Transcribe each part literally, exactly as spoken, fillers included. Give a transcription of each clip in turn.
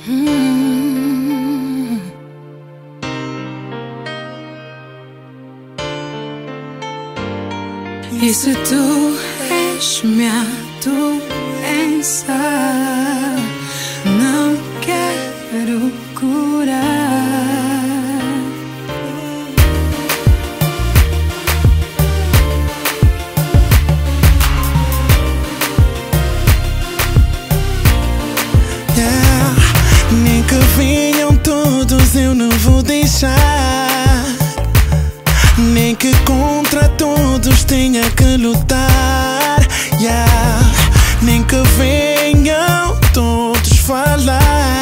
Hum. E se tu és minha doença, não quero curar. Yeah. Nem que venham todos, eu não vou deixar. Nem que contra todos tenha que lutar, yeah. Nem que venham todos falar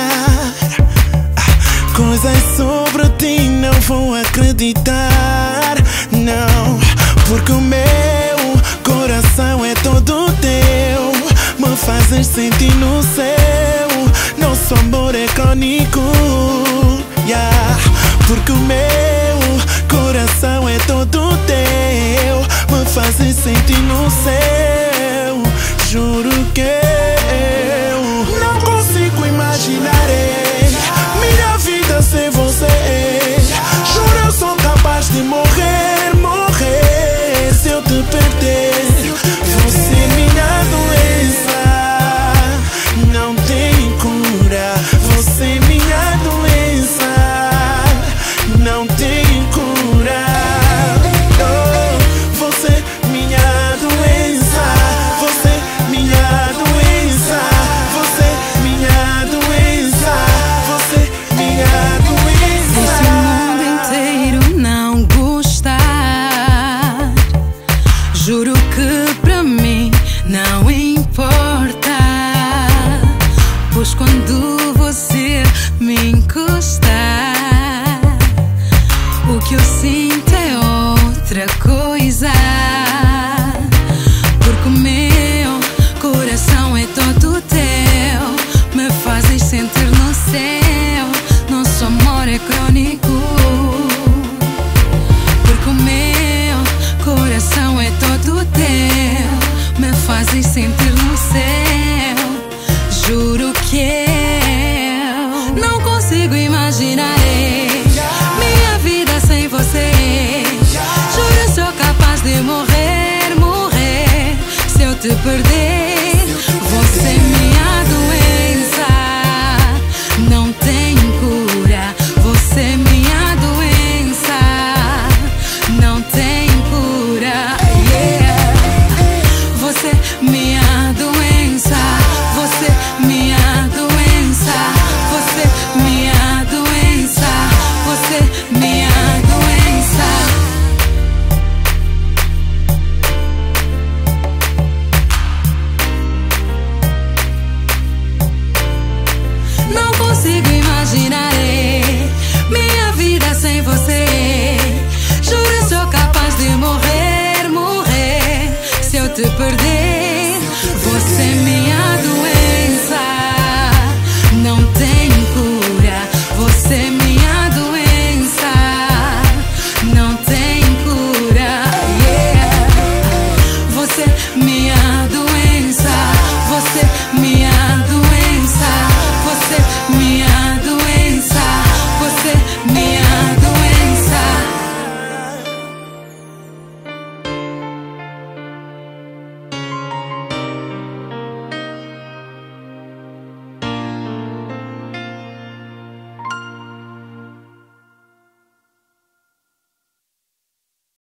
coisas sobre ti, não vou acreditar, não. Porque o meu coração é todo teu, me fazes sentir no céu. Nosso amor é crônico, yeah. Porque o meu coração é todo teu, me fazes sentir no céu. Juro que eu não consigo imaginar minha vida sem você. Juro, eu sou capaz de morrer, morrer se eu te perder. Você é minha doença, não tem cura. Você é minha doença, não tem cura. Oh, você minha doença, você minha doença, você minha doença, você minha doença. Se o mundo inteiro não gostar, juro que pra mim não importa. Pois quando você me encostar, o que eu sinto é outra coisa. Porque o meu coração é todo teu, me fazes sentir no céu. Nosso amor é crônico. Porque o meu coração é todo teu, me fazes sentir no céu. Juro que eu não consigo imaginar minha vida sem você. Juro, sou capaz de morrer, morrer se eu te perder.